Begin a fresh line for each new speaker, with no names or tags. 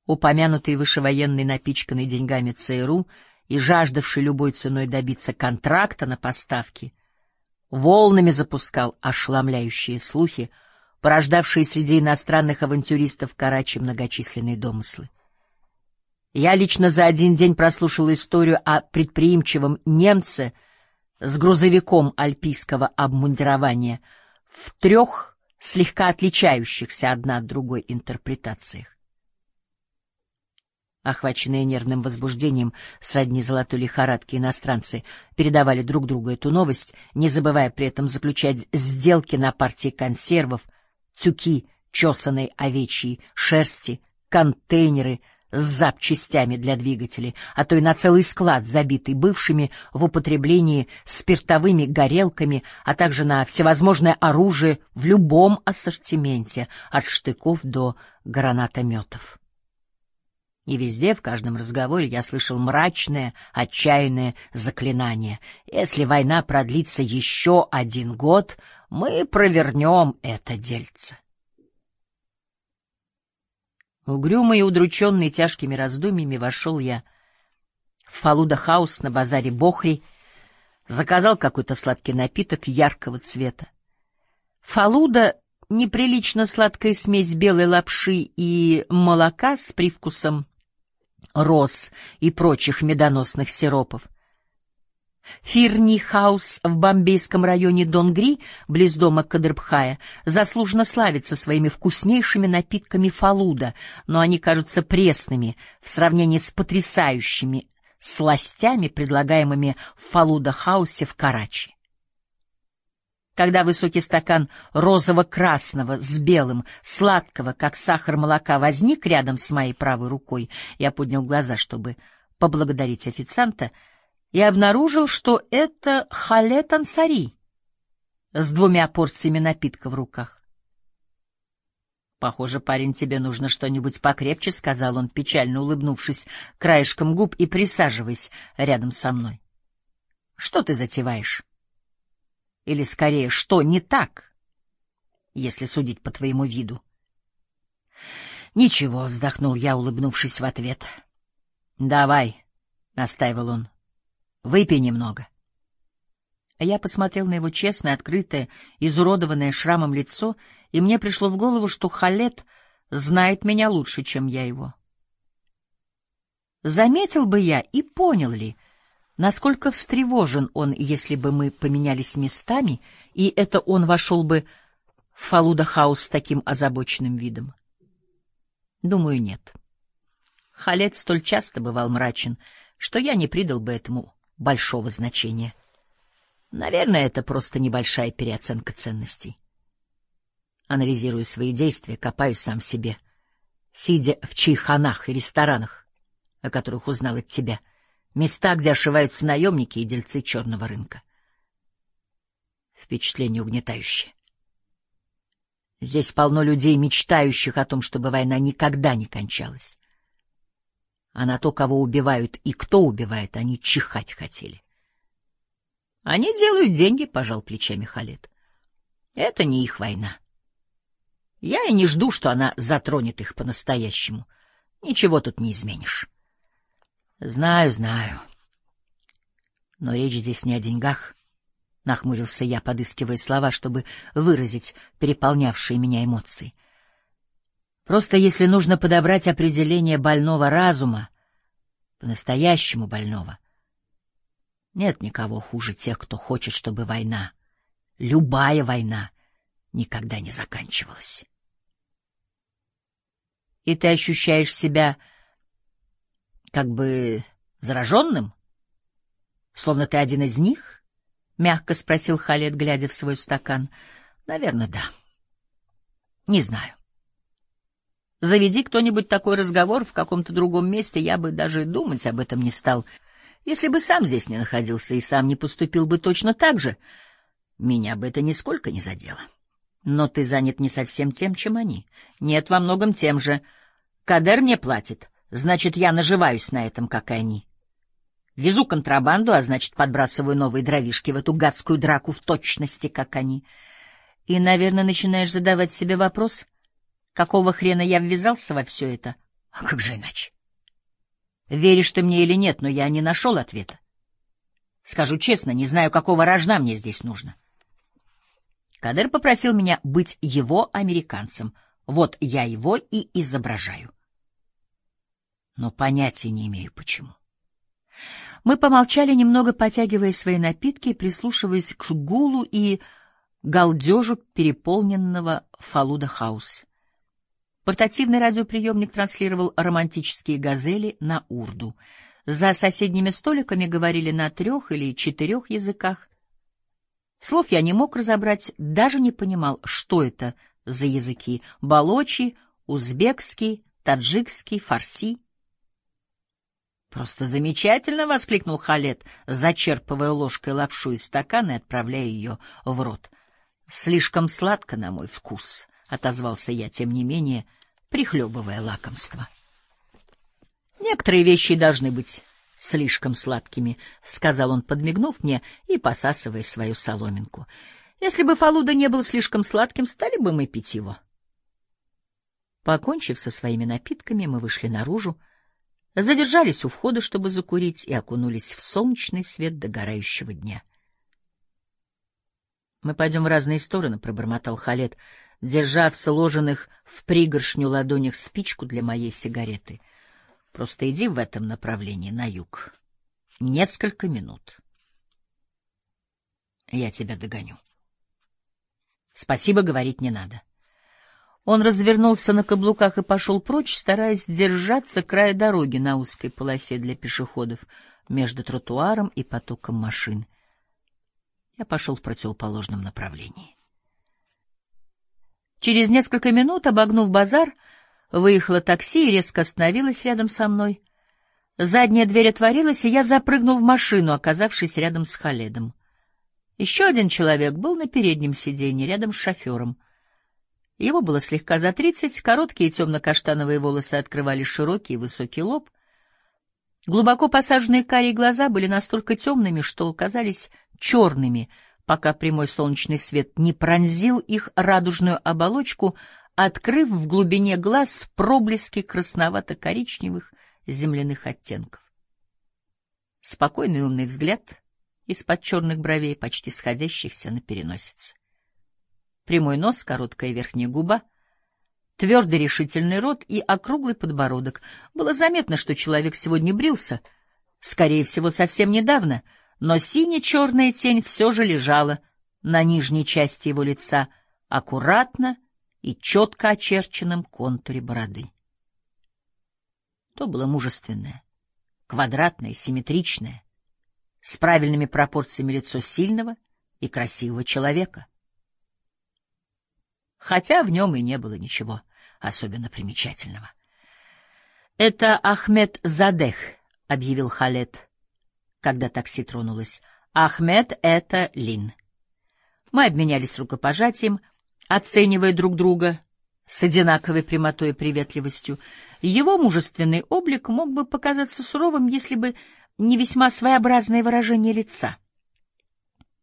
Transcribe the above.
упомянутый выше военный, напичканный деньгами ЦРУ и жаждавший любой ценой добиться контракта на поставки, волнами запускал ошеломляющие слухи, порождавшие среди иностранных авантюристов Карачи многочисленные домыслы. Я лично за один день прослушал историю о предприимчивом немце с грузовиком альпийского обмундирования в 3 слегка отличающихся одна от другой интерпретациях. Охваченные нервным возбуждением сродни золотой лихорадке, иностранцы передавали друг другу эту новость, не забывая при этом заключать сделки на партии консервов, тюки чесаной овечьей шерсти, контейнеры с запчастями для двигателей, а то и на целый склад, забитый бывшими в употреблении спиртовыми горелками, а также на всевозможное оружие в любом ассортименте, от штыков до гранатометов. И везде, в каждом разговоре, я слышал мрачное, отчаянное заклинание: если война продлится еще 1 год, мы провернем это дельце. Угрюмый и удрученный тяжкими раздумьями вошел я в Фалуда-хаус на базаре Бохри, заказал какой-то сладкий напиток яркого цвета. Фалуда — неприлично сладкая смесь белой лапши и молока с привкусом роз и прочих медоносных сиропов. Фирни-хаус в бомбейском районе Донгри, близ дома Кадрбхая, заслуженно славится своими вкуснейшими напитками фалуда, но они кажутся пресными в сравнении с потрясающими сластями, предлагаемыми в Фалуда-хаусе в Карачи. Когда высокий стакан розово-красного с белым, сладкого, как сахар, молока возник рядом с моей правой рукой, я поднял глаза, чтобы поблагодарить официанта, и обнаружил, что это Халед Ансари с 2 порциями напитка в руках. «Похоже, парень, тебе нужно что-нибудь покрепче», — сказал он, печально улыбнувшись краешком губ и присаживаясь рядом со мной. «Что ты затеваешь? Или, скорее, что не так, если судить по твоему виду?» «Ничего», — вздохнул я, улыбнувшись в ответ. «Давай», — настаивал он, — «выпей немного». Я посмотрел на его честное, открытое, изуродованное шрамом лицо, и мне пришло в голову, что Халед знает меня лучше, чем я его. Заметил бы я и понял ли, насколько встревожен он, если бы мы поменялись местами, и это он вошел бы в Фалуда-хаус с таким озабоченным видом? Думаю, нет. Халед столь часто бывал мрачен, что я не придал бы этому большого значения. Наверное, это просто небольшая переоценка ценностей. Анализирую свои действия, копаюсь сам в себе, сидя в чайханах и ресторанах, о которых узнал от тебя, места, где ошиваются наемники и дельцы черного рынка. Впечатление угнетающее. Здесь полно людей, мечтающих о том, чтобы война никогда не кончалась. А на то, кого убивают и кто убивает, они чихать хотели. Они делают деньги, — пожал плечами Халед. Это не их война. Я и не жду, что она затронет их по-настоящему. Ничего тут не изменишь. Знаю, знаю. Но речь здесь не о деньгах, — нахмурился я, подыскивая слова, чтобы выразить переполнявшие меня эмоции. Просто если нужно подобрать определение больного разума, по-настоящему больного, нет никого хуже тех, кто хочет, чтобы война, любая война, никогда не заканчивалась. И ты ощущаешь себя как бы зараженным? Словно ты один из них? — мягко спросил Халед, глядя в свой стакан. — Наверное, да. Не знаю. Заведи кто-нибудь такой разговор в каком-то другом месте, я бы даже думать об этом не стал. Если бы сам здесь не находился и сам не поступил бы точно так же, меня бы это нисколько не задело. Но ты занят не совсем тем, чем они. Нет, во многом тем же. Кадер мне платит, значит, я наживаюсь на этом, как и они. Везу контрабанду, а значит, подбрасываю новые дровишки в эту гадскую драку в точности, как они. И, наверное, начинаешь задавать себе вопрос, какого хрена я ввязался во все это, А как же иначе? Веришь ты мне или нет, но я не нашел ответа. Скажу честно, не знаю, какого рожна мне здесь нужно. Кадер попросил меня быть его американцем. Вот я его и изображаю. Но понятия не имею, почему. Мы помолчали немного, потягивая свои напитки и прислушиваясь к гулу и галдежу переполненного Фалуда-хаус. Портативный радиоприемник транслировал романтические газели на урду. За соседними столиками говорили на 3 или 4 языках. Слов я не мог разобрать, даже не понимал, что это за языки: балочи, узбекский, таджикский, фарси. «Просто замечательно!» — воскликнул Халед, зачерпывая ложкой лапшу из стакана и отправляя ее в рот. «Слишком сладко на мой вкус», — отозвался я, тем не менее, прихлебывая лакомство. «Некоторые вещи должны быть слишком сладкими», — сказал он, подмигнув мне и посасывая свою соломинку. «Если бы Фалуда не был слишком сладким, стали бы мы пить его». Покончив со своими напитками, мы вышли наружу, задержались у входа, чтобы закурить, и окунулись в солнечный свет догорающего дня. «Мы пойдем в разные стороны», — пробормотал Халед, держа в сложенных в пригоршню ладонях спичку для моей сигареты. «Просто иди в этом направлении, на юг. Несколько минут. Я тебя догоню». «Спасибо, говорить не надо». Он развернулся на каблуках и пошел прочь, стараясь держаться края дороги на узкой полосе для пешеходов между тротуаром и потоком машин. Я пошел в противоположном направлении. Через несколько минут, обогнув базар, выехало такси и резко остановилось рядом со мной. Задняя дверь отворилась, и я запрыгнул в машину, оказавшись рядом с Халедом. Еще один человек был на переднем сиденье, рядом с шофером. Его было слегка за 30, короткие темно-каштановые волосы открывали широкий и высокий лоб. Глубоко посаженные карие глаза были настолько темными, что казались черными, пока прямой солнечный свет не пронзил их радужную оболочку, открыв в глубине глаз проблески красновато-коричневых земляных оттенков. Спокойный умный взгляд из-под черных бровей, почти сходящихся на переносице. Прямой нос, короткая верхняя губа, твердый решительный рот и округлый подбородок. Было заметно, что человек сегодня брился, скорее всего, совсем недавно, но сине-черная тень все же лежала на нижней части его лица, аккуратно и четко очерченном контуре бороды. То было мужественное, квадратное, симметричное, с правильными пропорциями лицо сильного и красивого человека. Хотя в нем и не было ничего особенно примечательного. «Это Ахмед Задех», — объявил Халед, когда такси тронулось. «Ахмед — это Лин». Мы обменялись рукопожатием, оценивая друг друга с одинаковой прямотой и приветливостью. Его мужественный облик мог бы показаться суровым, если бы не весьма своеобразное выражение лица.